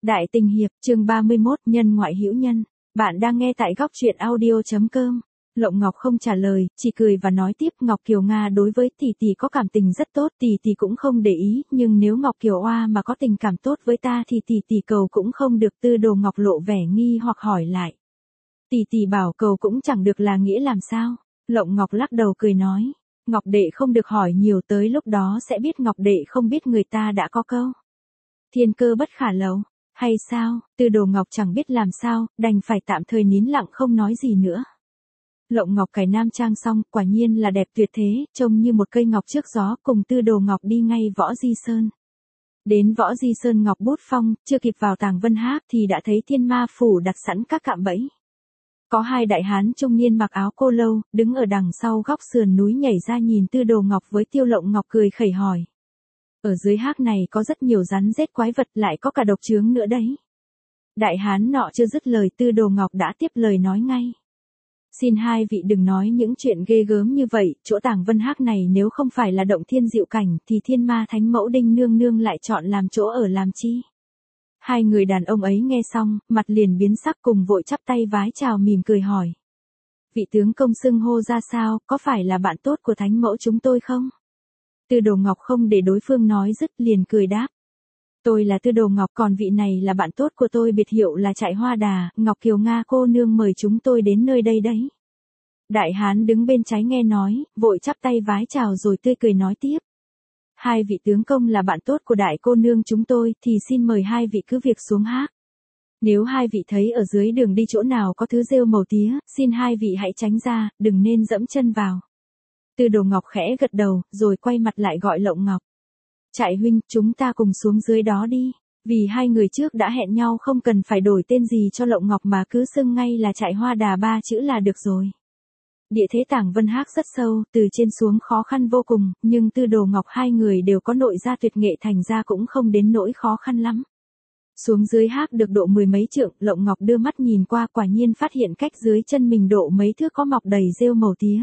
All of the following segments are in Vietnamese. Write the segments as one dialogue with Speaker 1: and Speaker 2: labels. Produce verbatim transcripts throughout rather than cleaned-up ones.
Speaker 1: Đại tình hiệp, chương ba mươi mốt, nhân ngoại hữu nhân. Bạn đang nghe tại góc truyện audio chấm com. Lộng Ngọc không trả lời, chỉ cười và nói tiếp, Ngọc Kiều Nga đối với tỷ tỷ có cảm tình rất tốt, tỷ tỷ cũng không để ý, nhưng nếu Ngọc Kiều Oa mà có tình cảm tốt với ta thì tỷ tỷ cầu cũng không được. Tư Đồ Ngọc lộ vẻ nghi hoặc hỏi lại. Tỷ tỷ bảo cầu cũng chẳng được là nghĩa làm sao? Lộng Ngọc lắc đầu cười nói, Ngọc đệ không được hỏi nhiều, tới lúc đó sẽ biết Ngọc đệ không biết người ta đã có câu thiên cơ bất khả lậu. Hay sao? Tư Đồ Ngọc chẳng biết làm sao, đành phải tạm thời nín lặng không nói gì nữa. Lộng Ngọc cài nam trang xong, quả nhiên là đẹp tuyệt thế, trông như một cây ngọc trước gió, cùng Tư Đồ Ngọc đi ngay Võ Di Sơn. Đến Võ Di Sơn Ngọc Bút Phong, chưa kịp vào Tàng Vân Hác thì đã thấy Thiên Ma Phủ đặt sẵn các cạm bẫy. Có hai đại hán trung niên mặc áo cô lâu, đứng ở đằng sau góc sườn núi nhảy ra nhìn Tư Đồ Ngọc với Tiêu Lộng Ngọc cười khẩy hỏi. Ở dưới hác này có rất nhiều rắn rết quái vật, lại có cả độc chướng nữa đấy. Đại hán nọ chưa dứt lời, Tư Đồ Ngọc đã tiếp lời nói ngay. Xin hai vị đừng nói những chuyện ghê gớm như vậy, chỗ Tàng Vân Hác này nếu không phải là động thiên diệu cảnh thì Thiên Ma Thánh Mẫu Đinh Nương Nương lại chọn làm chỗ ở làm chi. Hai người đàn ông ấy nghe xong, mặt liền biến sắc, cùng vội chắp tay vái chào mỉm cười hỏi. Vị tướng công xưng hô ra sao, có phải là bạn tốt của Thánh Mẫu chúng tôi không? Tư Đồ Ngọc không để đối phương nói dứt liền cười đáp. Tôi là Tư Đồ Ngọc, còn vị này là bạn tốt của tôi, biệt hiệu là Trại Hoa Đà, Ngọc Kiều Nga cô nương mời chúng tôi đến nơi đây đấy. Đại hán đứng bên trái nghe nói, vội chắp tay vái chào rồi tươi cười nói tiếp. Hai vị tướng công là bạn tốt của đại cô nương chúng tôi, thì xin mời hai vị cứ việc xuống hác. Nếu hai vị thấy ở dưới đường đi chỗ nào có thứ rêu màu tía, xin hai vị hãy tránh ra, đừng nên dẫm chân vào. Tư Đồ Ngọc khẽ gật đầu, rồi quay mặt lại gọi Lộng Ngọc. Trại huynh, chúng ta cùng xuống dưới đó đi. Vì hai người trước đã hẹn nhau không cần phải đổi tên gì cho Lộng Ngọc mà cứ xưng ngay là Trại Hoa Đà ba chữ là được rồi. Địa thế Tàng Vân Hác rất sâu, từ trên xuống khó khăn vô cùng, nhưng Tư Đồ Ngọc hai người đều có nội gia tuyệt nghệ thành ra cũng không đến nỗi khó khăn lắm. Xuống dưới hác được độ mười mấy trượng, Lộng Ngọc đưa mắt nhìn qua, quả nhiên phát hiện cách dưới chân mình độ mấy thước có mọc đầy rêu màu tía.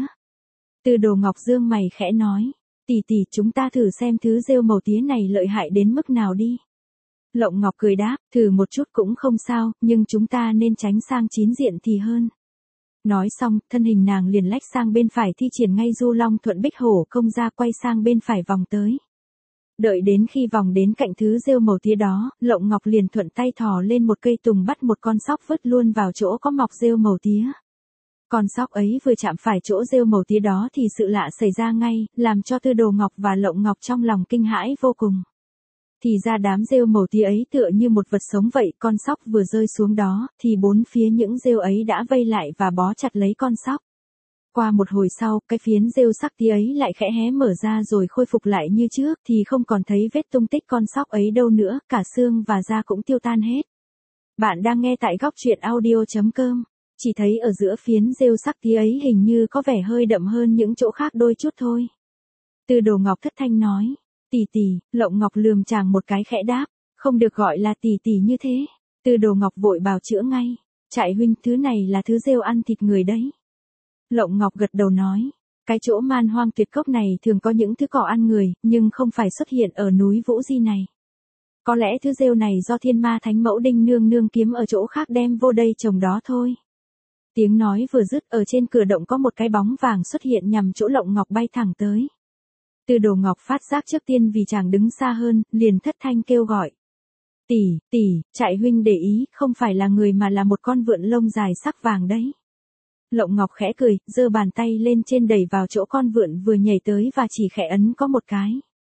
Speaker 1: Tư Đồ Ngọc dương mày khẽ nói, tỷ tỷ chúng ta thử xem thứ rêu màu tía này lợi hại đến mức nào đi. Lộng Ngọc cười đáp, thử một chút cũng không sao, nhưng chúng ta nên tránh sang chín diện thì hơn. Nói xong, thân hình nàng liền lách sang bên phải, thi triển ngay du long thuận bích hổ công ra, quay sang bên phải vòng tới. Đợi đến khi vòng đến cạnh thứ rêu màu tía đó, Lộng Ngọc liền thuận tay thò lên một cây tùng bắt một con sóc vứt luôn vào chỗ có mọc rêu màu tía. Con sóc ấy vừa chạm phải chỗ rêu màu tía đó thì sự lạ xảy ra ngay, làm cho Tư Đồ Ngọc và Lộng Ngọc trong lòng kinh hãi vô cùng. Thì ra đám rêu màu tía ấy tựa như một vật sống vậy, con sóc vừa rơi xuống đó, thì bốn phía những rêu ấy đã vây lại và bó chặt lấy con sóc. Qua một hồi sau, cái phiến rêu sắc tía ấy lại khẽ hé mở ra rồi khôi phục lại như trước, thì không còn thấy vết tung tích con sóc ấy đâu nữa, cả xương và da cũng tiêu tan hết. Bạn đang nghe tại góc truyện audio chấm com. Chỉ thấy ở giữa phiến rêu sắc tía ấy hình như có vẻ hơi đậm hơn những chỗ khác đôi chút thôi. Tư Đồ Ngọc thất thanh nói, tỷ tỷ. Lộng Ngọc lườm chàng một cái khẽ đáp, không được gọi là tỷ tỷ như thế. Tư Đồ Ngọc vội bào chữa ngay, Trại huynh, thứ này là thứ rêu ăn thịt người đấy. Lộng Ngọc gật đầu nói, cái chỗ Man Hoang Tuyệt Cốc này thường có những thứ cỏ ăn người, nhưng không phải xuất hiện ở núi Vũ Di này. Có lẽ thứ rêu này do Thiên Ma Thánh Mẫu Đinh Nương Nương kiếm ở chỗ khác đem vô đây trồng đó thôi. Tiếng nói vừa dứt, ở trên cửa động có một cái bóng vàng xuất hiện nhằm chỗ Lộng Ngọc bay thẳng tới. Tư Đồ Ngọc phát giác trước tiên vì chàng đứng xa hơn, liền thất thanh kêu gọi. Tỷ, tỷ, Trại huynh để ý, không phải là người mà là một con vượn lông dài sắc vàng đấy. Lộng Ngọc khẽ cười, giơ bàn tay lên trên đẩy vào chỗ con vượn vừa nhảy tới và chỉ khẽ ấn có một cái.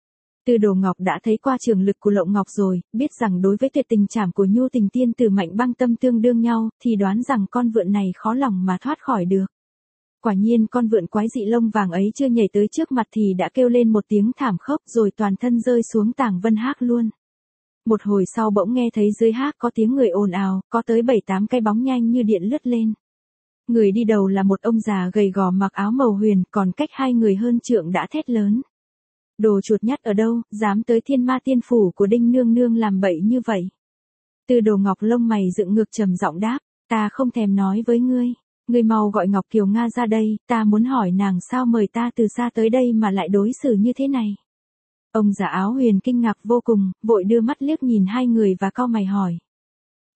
Speaker 1: Tư Đồ Ngọc đã thấy qua trường lực của Lộng Ngọc rồi, biết rằng đối với tuyệt tình trảm của Nhu Tình Tiên Tử Mạnh Băng Tâm tương đương nhau, thì đoán rằng con vượn này khó lòng mà thoát khỏi được. Quả nhiên con vượn quái dị lông vàng ấy chưa nhảy tới trước mặt thì đã kêu lên một tiếng thảm khốc rồi toàn thân rơi xuống Tàng Vân Hác luôn. Một hồi sau bỗng nghe thấy dưới hác có tiếng người ồn ào, có tới bảy tám cái bóng nhanh như điện lướt lên. Người đi đầu là một ông già gầy gò mặc áo màu huyền, còn cách hai người hơn trượng đã thét lớn. Đồ chuột nhắt ở đâu, dám tới Thiên Ma Tiên Phủ của Đinh Nương Nương làm bậy như vậy. Tư Đồ Ngọc lông mày dựng ngược trầm giọng đáp, ta không thèm nói với ngươi. Ngươi mau gọi Ngọc Kiều Nga ra đây, ta muốn hỏi nàng sao mời ta từ xa tới đây mà lại đối xử như thế này. Ông già áo huyền kinh ngạc vô cùng, vội đưa mắt liếc nhìn hai người và cau mày hỏi.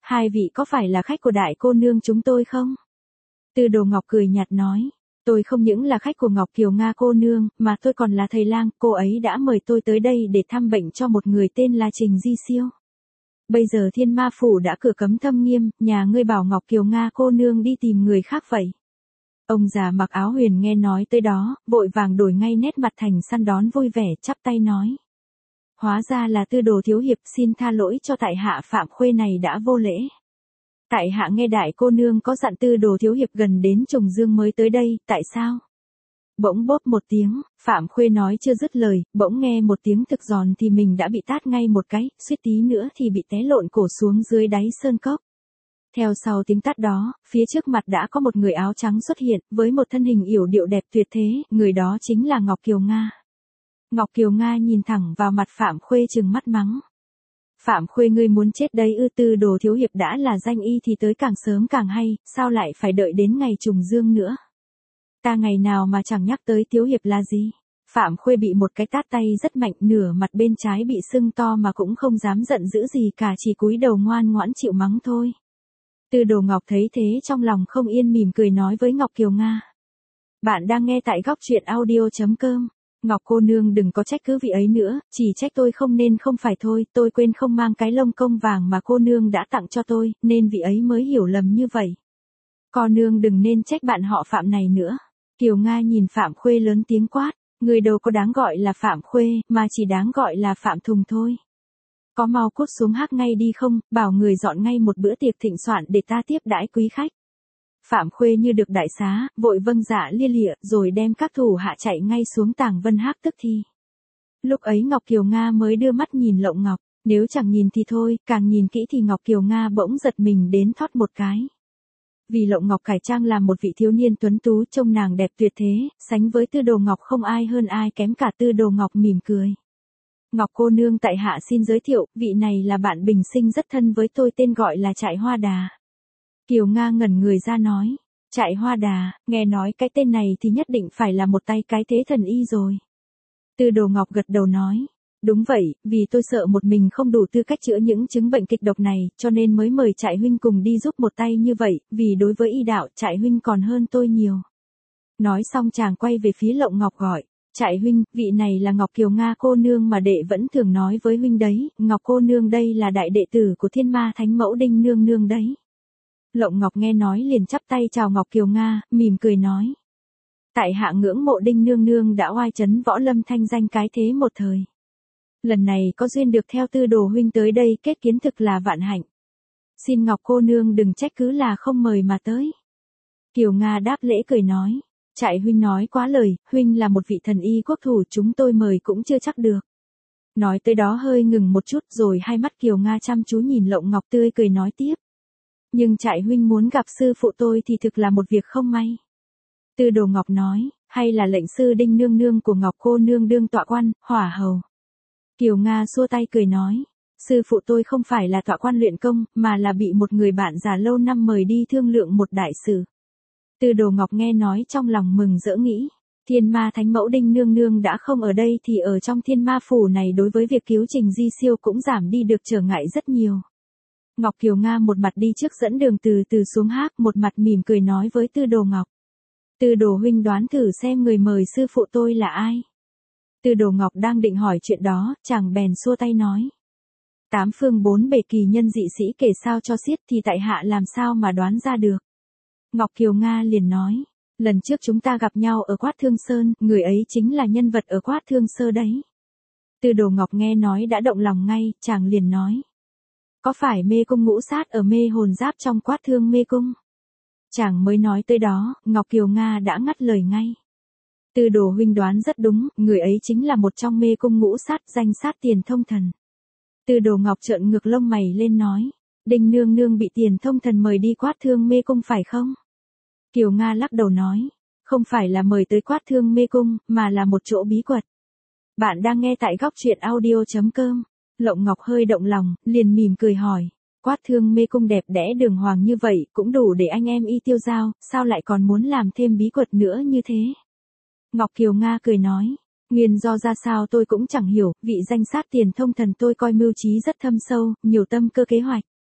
Speaker 1: hai vị có phải là khách của đại cô nương chúng tôi không? Tư Đồ Ngọc cười nhạt nói, tôi không những là khách của Ngọc Kiều Nga cô nương, mà tôi còn là thầy lang, cô ấy đã mời tôi tới đây để thăm bệnh cho một người tên là Trình Di Siêu. Bây giờ Thiên Ma Phủ đã cửa cấm thâm nghiêm, nhà ngươi bảo Ngọc Kiều Nga cô nương đi tìm người khác vậy. Ông già mặc áo huyền nghe nói tới đó, vội vàng đổi ngay nét mặt thành săn đón vui vẻ, chắp tay nói. Hóa ra là Tư Đồ thiếu hiệp, xin tha lỗi cho tại hạ Phạm Khuê này đã vô lễ. Tại hạ nghe đại cô nương có dặn Tư Đồ thiếu hiệp gần đến Trùng Dương mới tới đây, tại sao? Bỗng bốp một tiếng, Phạm Khuê nói chưa dứt lời, bỗng nghe một tiếng thực giòn thì mình đã bị tát ngay một cái, suýt tí nữa thì bị té lộn cổ xuống dưới đáy sơn cốc. Theo sau tiếng tát đó, phía trước mặt đã có một người áo trắng xuất hiện, với một thân hình yểu điệu đẹp tuyệt thế, người đó chính là Ngọc Kiều Nga. Ngọc Kiều Nga nhìn thẳng vào mặt Phạm Khuê trừng mắt mắng. Phạm Khuê ngươi muốn chết đấy ư? Tư Đồ thiếu hiệp đã là danh y thì tới càng sớm càng hay, sao lại phải đợi đến ngày Trùng Dương nữa? Ta ngày nào mà chẳng nhắc tới thiếu hiệp là gì? Phạm Khuê bị một cái tát tay rất mạnh, nửa mặt bên trái bị sưng to mà cũng không dám giận dữ gì cả, chỉ cúi đầu ngoan ngoãn chịu mắng thôi. Tư Đồ Ngọc thấy thế trong lòng không yên, mỉm cười nói với Ngọc Kiều Nga. Bạn đang nghe tại góc truyện audio.com. Ngọc cô nương đừng có trách cứ vị ấy nữa, chỉ trách tôi không nên không phải thôi, tôi quên không mang cái lông công vàng mà cô nương đã tặng cho tôi, nên vị ấy mới hiểu lầm như vậy. Cô nương đừng nên trách bạn họ Phạm này nữa. Kiều Nga nhìn Phạm Khuê lớn tiếng quát, người đâu có đáng gọi là Phạm Khuê, mà chỉ đáng gọi là Phạm Thùng thôi. Có mau cút xuống hắc ngay đi không, bảo người dọn ngay một bữa tiệc thịnh soạn để ta tiếp đãi quý khách. Phạm Khuê như được đại xá, vội vâng dạ lia lịa, rồi đem các thủ hạ chạy ngay xuống Tàng Vân Hác tức thì. Lúc ấy Ngọc Kiều Nga mới đưa mắt nhìn Lộng Ngọc, nếu chẳng nhìn thì thôi, càng nhìn kỹ thì Ngọc Kiều Nga bỗng giật mình đến thót một cái. Vì Lộng Ngọc cải trang làm một vị thiếu niên tuấn tú, trông nàng đẹp tuyệt thế, sánh với Tư Đồ Ngọc không ai hơn ai kém cả. Tư Đồ Ngọc mỉm cười. Ngọc cô nương tại hạ xin giới thiệu, vị này là bạn bình sinh rất thân với tôi, tên gọi là Trại Hoa Đà. Kiều Nga ngẩn người ra nói, Trại Hoa Đà, nghe nói cái tên này thì nhất định phải là một tay cái thế thần y rồi. Tư Đồ Ngọc gật đầu nói, đúng vậy, vì tôi sợ một mình không đủ tư cách chữa những chứng bệnh kịch độc này, cho nên mới mời Trại huynh cùng đi giúp một tay như vậy, vì đối với y đạo, Trại huynh còn hơn tôi nhiều. Nói xong chàng quay về phía Lộng Ngọc gọi, Trại huynh, vị này là Ngọc Kiều Nga cô nương mà đệ vẫn thường nói với huynh đấy, Ngọc cô nương đây là đại đệ tử của Thiên Ma Thánh Mẫu Đinh nương nương đấy. Lộng Ngọc nghe nói liền chắp tay chào Ngọc Kiều Nga, mỉm cười nói. Tại hạ ngưỡng mộ Đinh nương nương đã oai chấn võ lâm thanh danh cái thế một thời. Lần này có duyên được theo Tư Đồ huynh tới đây kết kiến thực là vạn hạnh. Xin Ngọc cô nương đừng trách cứ là không mời mà tới. Kiều Nga đáp lễ cười nói. Trại huynh nói quá lời, huynh là một vị thần y quốc thủ, chúng tôi mời cũng chưa chắc được. Nói tới đó hơi ngừng một chút rồi hai mắt Kiều Nga chăm chú nhìn Lộng Ngọc tươi cười nói tiếp. Nhưng Trại huynh muốn gặp sư phụ tôi thì thực là một việc không may. Tư Đồ Ngọc nói, hay là lệnh sư Đinh nương nương của Ngọc cô nương đương tọa quan, hỏa hầu. Kiều Nga xua tay cười nói, sư phụ tôi không phải là tọa quan luyện công, mà là bị một người bạn già lâu năm mời đi thương lượng một đại sự. Tư Đồ Ngọc nghe nói trong lòng mừng rỡ nghĩ, Thiên Ma Thánh Mẫu Đinh nương nương đã không ở đây thì ở trong Thiên Ma Phủ này đối với việc cứu Trình Di Siêu cũng giảm đi được trở ngại rất nhiều. Ngọc Kiều Nga một mặt đi trước dẫn đường từ từ xuống hác, một mặt mỉm cười nói với Tư Đồ Ngọc. Tư Đồ huynh đoán thử xem người mời sư phụ tôi là ai. Tư Đồ Ngọc đang định hỏi chuyện đó, chàng bèn xua tay nói. Tám phương bốn bề kỳ nhân dị sĩ kể sao cho xiết thì tại hạ làm sao mà đoán ra được. Ngọc Kiều Nga liền nói, lần trước chúng ta gặp nhau ở Quát Thương Sơn, người ấy chính là nhân vật ở Quát Thương Sơ đấy. Tư Đồ Ngọc nghe nói đã động lòng ngay, chàng liền nói. Có phải mê cung ngũ sát ở mê hồn giáp trong Quát Thương mê cung? Chàng mới nói tới đó, Ngọc Kiều Nga đã ngắt lời ngay. Tư Đồ huynh đoán rất đúng, người ấy chính là một trong mê cung ngũ sát, danh sát Tiền Thông Thần. Tư Đồ Ngọc trợn ngược lông mày lên nói, Đinh nương nương bị Tiền Thông Thần mời đi Quát Thương mê cung phải không? Kiều Nga lắc đầu nói, không phải là mời tới Quát Thương mê cung, mà là một chỗ bí quật. Bạn đang nghe tại góc truyện audio.com. Lộng Ngọc hơi động lòng, liền mỉm cười hỏi, Quát Thương mê cung đẹp đẽ đường hoàng như vậy, cũng đủ để anh em y tiêu dao, sao lại còn muốn làm thêm bí quật nữa như thế? Ngọc Kiều Nga cười nói, nguyên do ra sao tôi cũng chẳng hiểu, vị danh sát Tiền Thông Thần tôi coi mưu trí rất thâm sâu, nhiều tâm cơ kế hoạch.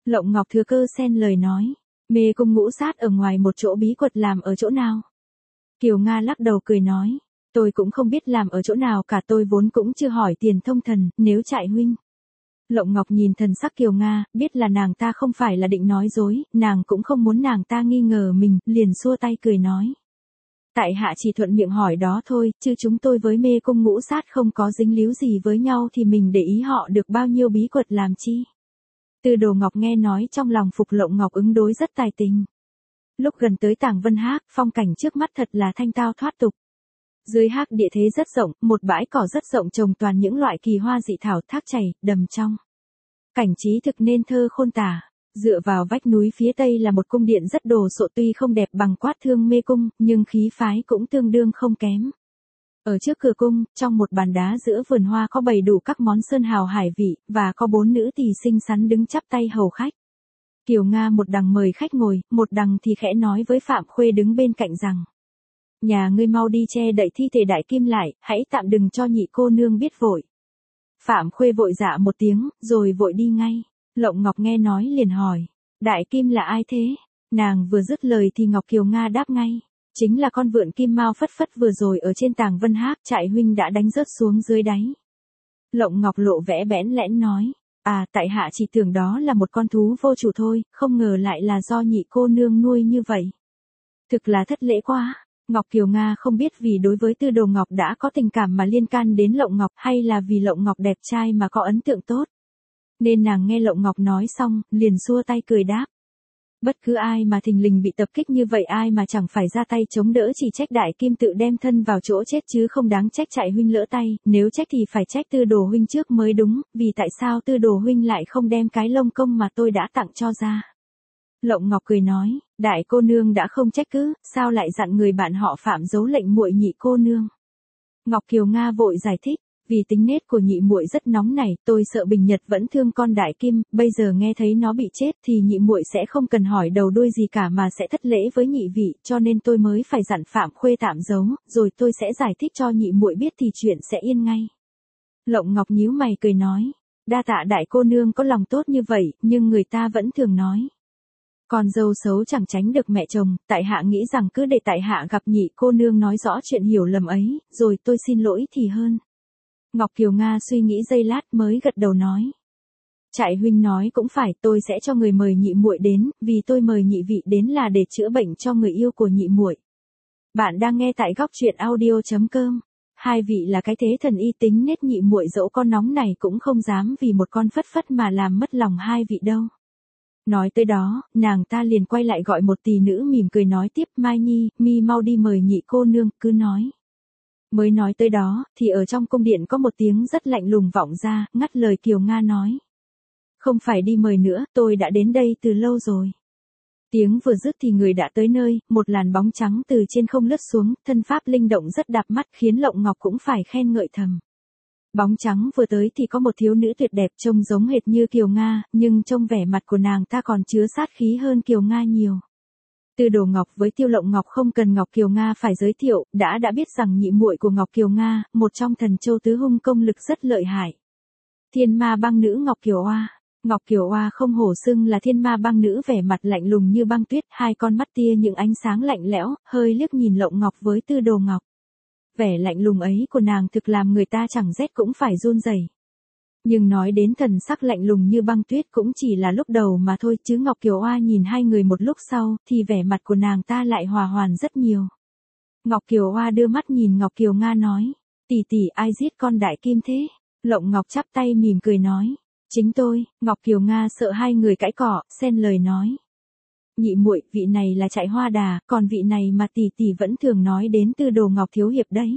Speaker 1: Lộng Ngọc thừa cơ xen lời nói. Mê cung ngũ sát ở ngoài một chỗ bí quật làm ở chỗ nào? Kiều Nga lắc đầu cười nói. Tôi cũng không biết làm ở chỗ nào cả, tôi vốn cũng chưa hỏi tiền thông thần, nếu Trại huynh. Lộng Ngọc nhìn thần sắc Kiều Nga, biết là nàng ta không phải là định nói dối, nàng cũng không muốn nàng ta nghi ngờ mình, liền xua tay cười nói. Tại hạ chỉ thuận miệng hỏi đó thôi, chứ chúng tôi với mê cung ngũ sát không có dính líu gì với nhau thì mình để ý họ được bao nhiêu bí quật làm chi. Tư Đồ Ngọc nghe nói trong lòng phục Lộng Ngọc ứng đối rất tài tình. Lúc gần tới Tàng Vân Hác, phong cảnh trước mắt thật là thanh tao thoát tục. Dưới hác địa thế rất rộng, một bãi cỏ rất rộng trồng toàn những loại kỳ hoa dị thảo, thác chảy, đầm trong. Cảnh trí thực nên thơ khôn tả. Dựa vào vách núi phía tây là một cung điện rất đồ sộ, tuy không đẹp bằng Quát Thương Mê Cung, nhưng khí phái cũng tương đương không kém. Ở trước cửa cung, trong một bàn đá giữa vườn hoa có bày đủ các món sơn hào hải vị, và có bốn nữ tỳ xinh xắn đứng chắp tay hầu khách. Kiều Nga một đằng mời khách ngồi, một đằng thì khẽ nói với Phạm Khuê đứng bên cạnh rằng. Nhà ngươi mau đi che đậy thi thể Đại Kim lại, hãy tạm đừng cho nhị cô nương biết vội. Phạm Khuê vội dạ một tiếng, rồi vội đi ngay. Lộng Ngọc nghe nói liền hỏi. Đại Kim là ai thế? Nàng vừa dứt lời thì Ngọc Kiều Nga đáp ngay. Chính là con vượn kim mao phất phất vừa rồi ở trên Tàng Vân Hác, Trại huynh đã đánh rớt xuống dưới đáy. Lộng Ngọc lộ vẻ bẽn lẽn nói. À, tại hạ chỉ tưởng đó là một con thú vô chủ thôi, không ngờ lại là do nhị cô nương nuôi như vậy. Thực là thất lễ quá. Ngọc Kiều Nga không biết vì đối với Tư Đồ Ngọc đã có tình cảm mà liên can đến Lộng Ngọc, hay là vì Lộng Ngọc đẹp trai mà có ấn tượng tốt. Nên nàng nghe Lộng Ngọc nói xong, liền xua tay cười đáp. Bất cứ ai mà thình lình bị tập kích như vậy, ai mà chẳng phải ra tay chống đỡ, chỉ trách Đại Kim tự đem thân vào chỗ chết chứ không đáng trách Trại huynh lỡ tay, nếu trách thì phải trách Tư Đồ huynh trước mới đúng, vì tại sao Tư Đồ huynh lại không đem cái lông công mà tôi đã tặng cho ra. Lộng Ngọc cười nói, đại cô nương đã không trách cứ, sao lại dặn người bạn họ Phạm giấu lệnh muội nhị cô nương. Ngọc Kiều Nga vội giải thích, vì tính nết của nhị muội rất nóng nảy, tôi sợ Bình Nhật vẫn thương con Đại Kim, bây giờ nghe thấy nó bị chết thì nhị muội sẽ không cần hỏi đầu đuôi gì cả mà sẽ thất lễ với nhị vị, cho nên tôi mới phải dặn Phạm Khuê tạm giấu, rồi tôi sẽ giải thích cho nhị muội biết thì chuyện sẽ yên ngay. Lộng Ngọc nhíu mày cười nói, đa tạ đại cô nương có lòng tốt như vậy, nhưng người ta vẫn thường nói. Con dâu xấu chẳng tránh được mẹ chồng, tại hạ nghĩ rằng cứ để tại hạ gặp nhị cô nương nói rõ chuyện hiểu lầm ấy, rồi tôi xin lỗi thì hơn. Ngọc Kiều Nga suy nghĩ giây lát mới gật đầu nói. Trại huynh nói cũng phải, tôi sẽ cho người mời nhị muội đến, vì tôi mời nhị vị đến là để chữa bệnh cho người yêu của nhị muội. Bạn đang nghe tại góc truyện audio chấm com. Hai vị là cái thế thần y, tính nết nhị muội dẫu con nóng này cũng không dám vì một con phất phất mà làm mất lòng hai vị đâu. Nói tới đó, nàng ta liền quay lại gọi một tỳ nữ mỉm cười nói tiếp, Mai Nhi, mi mau đi mời nhị cô nương, cứ nói. Mới nói tới đó, thì ở trong cung điện có một tiếng rất lạnh lùng vọng ra, ngắt lời Kiều Nga nói. Không phải đi mời nữa, tôi đã đến đây từ lâu rồi. Tiếng vừa dứt thì người đã tới nơi, một làn bóng trắng từ trên không lướt xuống, thân pháp linh động rất đạp mắt khiến Lộng Ngọc cũng phải khen ngợi thầm. Bóng trắng vừa tới thì có một thiếu nữ tuyệt đẹp trông giống hệt như Kiều Nga, nhưng trông vẻ mặt của nàng ta còn chứa sát khí hơn Kiều Nga nhiều. Tư Đồ Ngọc với Tiêu Lộng Ngọc không cần Ngọc Kiều Nga phải giới thiệu, đã đã biết rằng nhị muội của Ngọc Kiều Nga, một trong thần châu tứ hung công lực rất lợi hại. Thiên ma băng nữ Ngọc Kiều Oa. Ngọc Kiều Oa không hổ xưng là thiên ma băng nữ, vẻ mặt lạnh lùng như băng tuyết, hai con mắt tia những ánh sáng lạnh lẽo, hơi liếc nhìn Lộng Ngọc với Tư Đồ Ngọc. Vẻ lạnh lùng ấy của nàng thực làm người ta chẳng rét cũng phải run rẩy. Nhưng nói đến thần sắc lạnh lùng như băng tuyết cũng chỉ là lúc đầu mà thôi, chứ Ngọc Kiều Oa nhìn hai người một lúc sau, thì vẻ mặt của nàng ta lại hòa hoàn rất nhiều. Ngọc Kiều Oa đưa mắt nhìn Ngọc Kiều Nga nói, tỷ tỷ, ai giết con Đại Kim thế? Lộng Ngọc chắp tay mỉm cười nói, chính tôi. Ngọc Kiều Nga sợ hai người cãi cọ, xen lời nói. Nhị muội, vị này là Trại Hoa Đà, còn vị này mà tỷ tỷ vẫn thường nói đến Tư Đồ Ngọc thiếu hiệp đấy.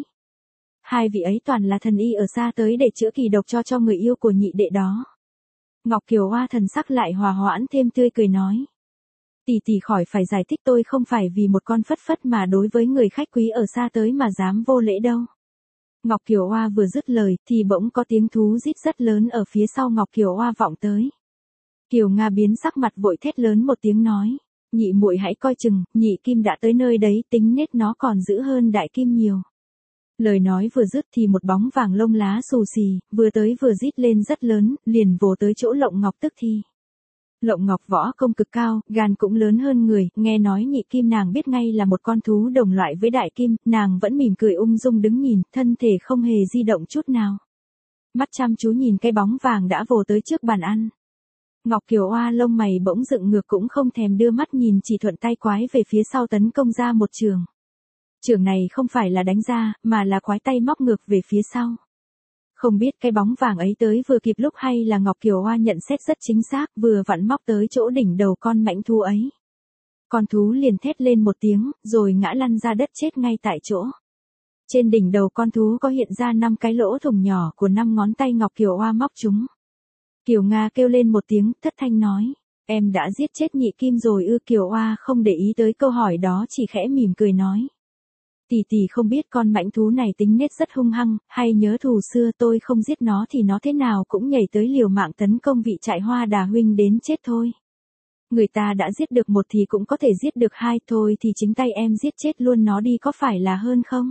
Speaker 1: Hai vị ấy toàn là thần y ở xa tới để chữa kỳ độc cho cho người yêu của nhị đệ đó. Ngọc Kiều Oa thần sắc lại hòa hoãn thêm, tươi cười nói. Tỷ tỷ khỏi phải giải thích, tôi không phải vì một con phất phất mà đối với người khách quý ở xa tới mà dám vô lễ đâu. Ngọc Kiều Oa vừa dứt lời thì bỗng có tiếng thú rít rất lớn ở phía sau Ngọc Kiều Oa vọng tới. Kiều Nga biến sắc mặt vội thét lớn một tiếng nói. Nhị muội hãy coi chừng, nhị kim đã tới nơi đấy, tính nết nó còn dữ hơn Đại Kim nhiều. Lời nói vừa dứt thì một bóng vàng lông lá xù xì, vừa tới vừa rít lên rất lớn, liền vồ tới chỗ Lộng Ngọc tức thì. Lộng Ngọc võ công cực cao, gan cũng lớn hơn người, nghe nói nhị kim nàng biết ngay là một con thú đồng loại với đại kim, nàng vẫn mỉm cười ung dung đứng nhìn, thân thể không hề di động chút nào. Mắt chăm chú nhìn cái bóng vàng đã vồ tới trước bàn ăn. Ngọc Kiều Oa lông mày bỗng dựng ngược cũng không thèm đưa mắt nhìn, chỉ thuận tay quái về phía sau tấn công ra một trường. Trường này không phải là đánh ra, mà là quái tay móc ngược về phía sau. Không biết cái bóng vàng ấy tới vừa kịp lúc hay là Ngọc Kiều Oa nhận xét rất chính xác, vừa vặn móc tới chỗ đỉnh đầu con mãnh thú ấy. Con thú liền thét lên một tiếng, rồi ngã lăn ra đất chết ngay tại chỗ. Trên đỉnh đầu con thú có hiện ra năm cái lỗ thủng nhỏ của năm ngón tay Ngọc Kiều Oa móc chúng. Kiều Nga kêu lên một tiếng, thất thanh nói, em đã giết chết nhị kim rồi ư? Kiều Oa không để ý tới câu hỏi đó, chỉ khẽ mỉm cười nói. Tỷ tỷ không biết con mãnh thú này tính nết rất hung hăng, hay nhớ thù xưa, tôi không giết nó thì nó thế nào cũng nhảy tới liều mạng tấn công vị Trại Hoa Đà huynh đến chết thôi. Người ta đã giết được một thì cũng có thể giết được hai, thôi thì chính tay em giết chết luôn nó đi có phải là hơn không?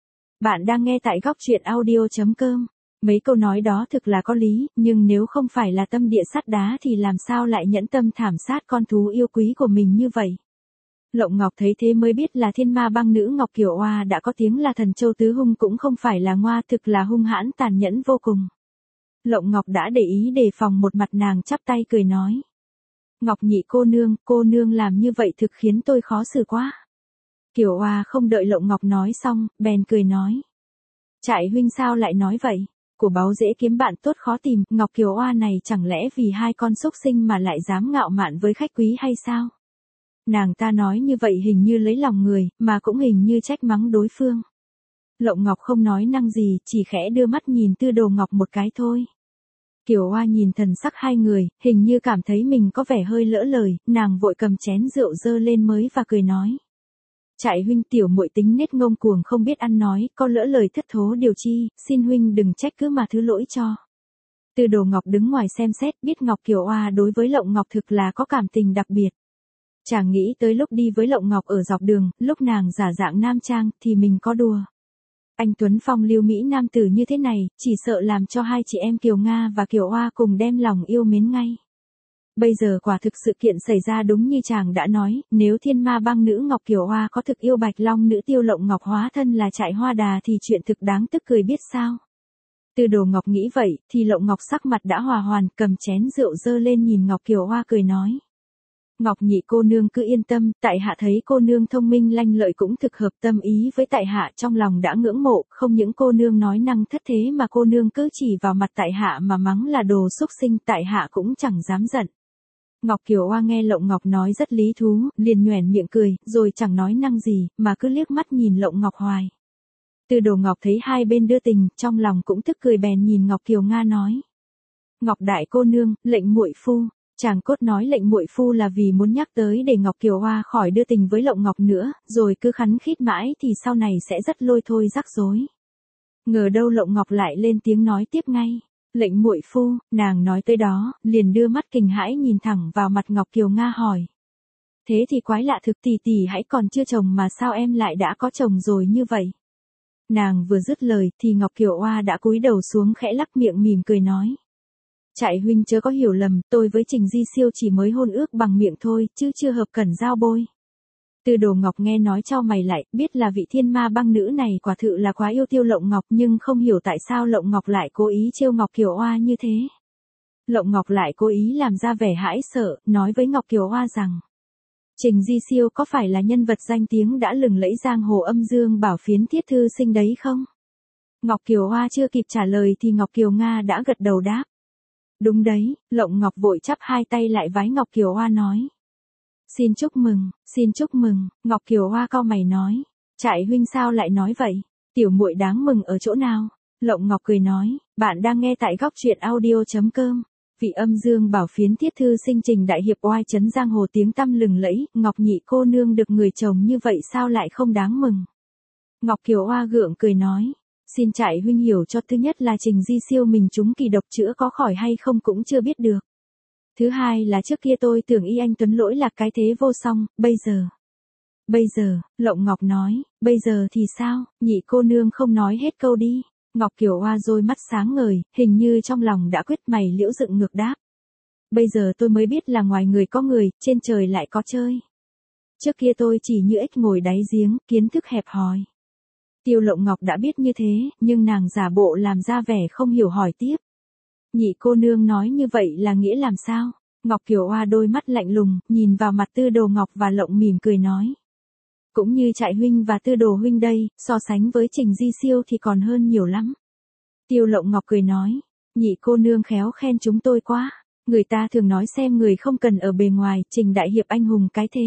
Speaker 1: Bạn đang nghe tại góc truyện audio chấm com. Mấy câu nói đó thực là có lý, nhưng nếu không phải là tâm địa sắt đá thì làm sao lại nhẫn tâm thảm sát con thú yêu quý của mình như vậy? Lộng Ngọc thấy thế mới biết là thiên ma băng nữ Ngọc Kiều Oa đã có tiếng là thần châu tứ hung, cũng không phải là ngoa, thực là hung hãn tàn nhẫn vô cùng. Lộng Ngọc đã để ý đề phòng, một mặt nàng chắp tay cười nói. Ngọc nhị cô nương, cô nương làm như vậy thực khiến tôi khó xử quá. Kiều Oa không đợi Lộng Ngọc nói xong, bèn cười nói. Trại huynh sao lại nói vậy? Của báu dễ kiếm bạn tốt khó tìm, Ngọc Kiều Oa này chẳng lẽ vì hai con xúc sinh mà lại dám ngạo mạn với khách quý hay sao? Nàng ta nói như vậy hình như lấy lòng người, mà cũng hình như trách mắng đối phương. Lộng Ngọc không nói năng gì, chỉ khẽ đưa mắt nhìn Tư Đồ Ngọc một cái thôi. Kiều Oa nhìn thần sắc hai người, hình như cảm thấy mình có vẻ hơi lỡ lời, nàng vội cầm chén rượu dơ lên mới và cười nói. Trại huynh, tiểu muội tính nết ngông cuồng không biết ăn nói, có lỡ lời thất thố điều chi, xin huynh đừng trách cứ mà thứ lỗi cho. Tư Đồ Ngọc đứng ngoài xem xét, biết Ngọc Kiều Oa đối với Lộng Ngọc thực là có cảm tình đặc biệt. Chàng nghĩ tới lúc đi với Lộng Ngọc ở dọc đường, lúc nàng giả dạng nam trang, thì mình có đùa. Anh tuấn phong lưu mỹ nam tử như thế này, chỉ sợ làm cho hai chị em Kiều Nga và Kiều Oa cùng đem lòng yêu mến ngay. Bây giờ quả thực sự kiện xảy ra đúng như chàng đã nói, nếu thiên ma băng nữ Ngọc Kiều Oa có thực yêu Bạch Long nữ tiêu Lộng Ngọc hóa thân là Trại Hoa Đà thì chuyện thực đáng tức cười biết sao. Tư Đồ Ngọc nghĩ vậy, thì Lộng Ngọc sắc mặt đã hòa hoàn, cầm chén rượu dơ lên nhìn Ngọc Kiều Oa cười nói. Ngọc nhị cô nương cứ yên tâm, tại hạ thấy cô nương thông minh lanh lợi cũng thực hợp tâm ý với tại hạ, trong lòng đã ngưỡng mộ, không những cô nương nói năng thất thế mà cô nương cứ chỉ vào mặt tại hạ mà mắng là đồ xúc sinh, tại hạ cũng chẳng dám giận. Ngọc Kiều Oa nghe Lộng Ngọc nói rất lý thú, liền nhoẻn miệng cười, rồi chẳng nói năng gì, mà cứ liếc mắt nhìn Lộng Ngọc hoài. Tư Đồ Ngọc thấy hai bên đưa tình, trong lòng cũng tức cười bèn nhìn Ngọc Kiều Nga nói. Ngọc đại cô nương, lệnh muội phu. Chàng cốt nói lệnh muội phu là vì muốn nhắc tới để Ngọc Kiều Oa khỏi đưa tình với Lộng Ngọc nữa, rồi cứ khắn khít mãi thì sau này sẽ rất lôi thôi rắc rối. Ngờ đâu Lộng Ngọc lại lên tiếng nói tiếp ngay. Lệnh muội phu, nàng nói tới đó, liền đưa mắt kinh hãi nhìn thẳng vào mặt Ngọc Kiều Nga hỏi. Thế thì quái lạ thực, tỷ tỷ hãy còn chưa chồng mà sao em lại đã có chồng rồi như vậy? Nàng vừa dứt lời thì Ngọc Kiều Oa đã cúi đầu xuống khẽ lắc miệng mỉm cười nói. Trại huynh chớ có hiểu lầm, tôi với Trình Di Siêu chỉ mới hôn ước bằng miệng thôi, chứ chưa hợp cẩn giao bôi. Tư Đồ Ngọc nghe nói chau mày lại, biết là vị thiên ma băng nữ này quả thực là quá yêu tiêu Lộng Ngọc, nhưng không hiểu tại sao Lộng Ngọc lại cố ý trêu Ngọc Kiều Oa như thế. Lộng Ngọc lại cố ý làm ra vẻ hãi sợ, nói với Ngọc Kiều Oa rằng. Trình Di Siêu có phải là nhân vật danh tiếng đã lừng lẫy giang hồ âm dương bảo phiến thiết thư sinh đấy không? Ngọc Kiều Oa chưa kịp trả lời thì Ngọc Kiều Nga đã gật đầu đáp. Đúng đấy, Lộng Ngọc vội chắp hai tay lại vái Ngọc Kiều Oa nói. Xin chúc mừng, xin chúc mừng, Ngọc Kiều Oa cau mày nói. Trại huynh sao lại nói vậy? Tiểu muội đáng mừng ở chỗ nào? Lộng Ngọc cười nói, bạn đang nghe tại góc truyện audio chấm com. Vị âm dương bảo phiến thiết thư sinh Trình đại hiệp oai chấn giang hồ tiếng tăm lừng lẫy, Ngọc nhị cô nương được người chồng như vậy sao lại không đáng mừng? Ngọc Kiều Oa gượng cười nói. Xin trại huynh hiểu cho, thứ nhất là Trình Di Siêu mình trúng kỳ độc chữa có khỏi hay không cũng chưa biết được. Thứ hai là trước kia tôi tưởng y anh tuấn lỗi lạc cái thế vô song, bây giờ. Bây giờ, Lộng Ngọc nói, bây giờ thì sao, nhị cô nương không nói hết câu đi. Ngọc Kiều Oa rồi mắt sáng ngời, hình như trong lòng đã quyết, mày liễu dựng ngược đáp. bây giờ tôi mới biết là ngoài người có người, trên trời lại có chơi. Trước kia tôi chỉ như ếch ngồi đáy giếng, kiến thức hẹp hòi. Tiêu Lộng Ngọc đã biết như thế, nhưng nàng giả bộ làm ra vẻ không hiểu hỏi tiếp. Nhị cô nương nói như vậy là nghĩa làm sao? Ngọc Kiều Oa đôi mắt lạnh lùng, nhìn vào mặt Tư Đồ Ngọc và Lộng mỉm cười nói. Cũng như Trại huynh và Tư Đồ huynh đây, so sánh với Trình Di Siêu thì còn hơn nhiều lắm. Tiêu Lộng Ngọc cười nói, nhị cô nương khéo khen chúng tôi quá. Người ta thường nói xem người không cần ở bề ngoài, Trình đại hiệp anh hùng cái thế.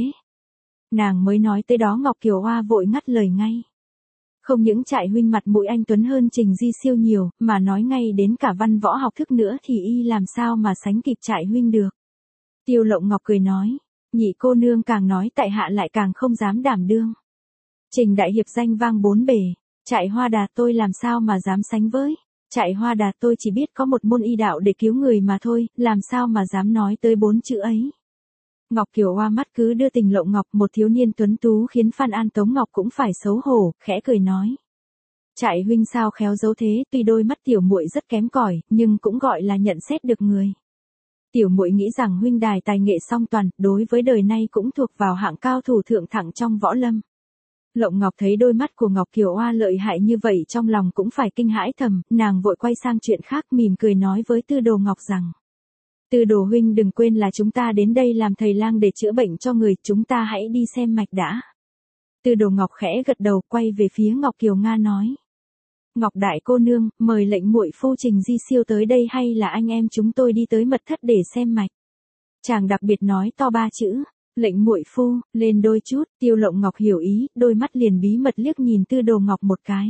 Speaker 1: Nàng mới nói tới đó Ngọc Kiều Oa vội ngắt lời ngay. Không những Trại huynh mặt mũi anh tuấn hơn Trình Di Siêu nhiều, mà nói ngay đến cả văn võ học thức nữa thì y làm sao mà sánh kịp Trại huynh được. Tiêu Lộng Ngọc cười nói, nhị cô nương càng nói tại hạ lại càng không dám đảm đương. Trình đại hiệp danh vang bốn bề, Trại Hoa Đà tôi làm sao mà dám sánh với. Trại Hoa Đà tôi chỉ biết có một môn y đạo để cứu người mà thôi, làm sao mà dám nói tới bốn chữ ấy. Ngọc Kiều Oa mắt cứ đưa tình Lộng Ngọc, một thiếu niên tuấn tú khiến Phan An Tống Ngọc cũng phải xấu hổ, khẽ cười nói. Trại huynh sao khéo giấu thế, tuy đôi mắt tiểu muội rất kém cỏi, nhưng cũng gọi là nhận xét được người. Tiểu muội nghĩ rằng huynh đài tài nghệ song toàn, đối với đời nay cũng thuộc vào hạng cao thủ thượng thẳng trong võ lâm. Lộng Ngọc thấy đôi mắt của Ngọc Kiều Oa lợi hại như vậy trong lòng cũng phải kinh hãi thầm, nàng vội quay sang chuyện khác mỉm cười nói với Tư Đồ Ngọc rằng. Tư Đồ huynh đừng quên là chúng ta đến đây làm thầy lang để chữa bệnh cho người, chúng ta hãy đi xem mạch đã. Tư Đồ Ngọc khẽ gật đầu quay về phía Ngọc Kiều Nga nói. Ngọc đại cô nương, mời lệnh muội phu Trình Di Siêu tới đây hay là anh em chúng tôi đi tới mật thất để xem mạch. Chàng đặc biệt nói to ba chữ. Lệnh muội phu, lên đôi chút, Tiêu Lộng Ngọc hiểu ý, đôi mắt liền bí mật liếc nhìn Tư Đồ Ngọc một cái.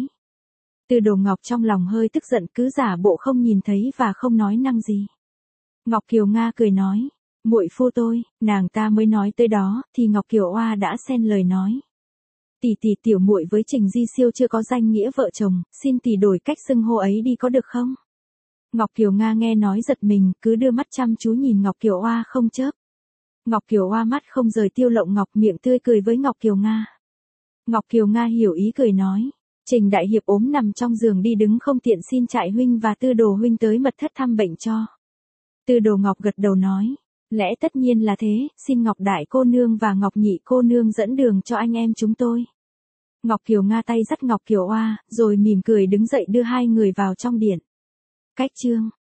Speaker 1: Tư Đồ Ngọc trong lòng hơi tức giận cứ giả bộ không nhìn thấy và không nói năng gì. Ngọc Kiều Nga cười nói, muội phu tôi, nàng ta mới nói tới đó, thì Ngọc Kiều Oa đã xen lời nói. Tỷ tỷ tiểu muội với Trình Di Siêu chưa có danh nghĩa vợ chồng, xin tỷ đổi cách xưng hô ấy đi có được không? Ngọc Kiều Nga nghe nói giật mình, cứ đưa mắt chăm chú nhìn Ngọc Kiều Oa không chớp. Ngọc Kiều Oa mắt không rời Tiêu Lộng Ngọc, miệng tươi cười với Ngọc Kiều Nga. Ngọc Kiều Nga hiểu ý cười nói, Trình đại hiệp ốm nằm trong giường đi đứng không tiện, xin Trại huynh và Tư Đồ huynh tới mật thất thăm bệnh cho. Tư Đồ Ngọc gật đầu nói, lẽ tất nhiên là thế, xin Ngọc đại cô nương và Ngọc nhị cô nương dẫn đường cho anh em chúng tôi. Ngọc Kiều Nga tay dắt Ngọc Kiều Oa, rồi mỉm cười đứng dậy đưa hai người vào trong điện. Cách chương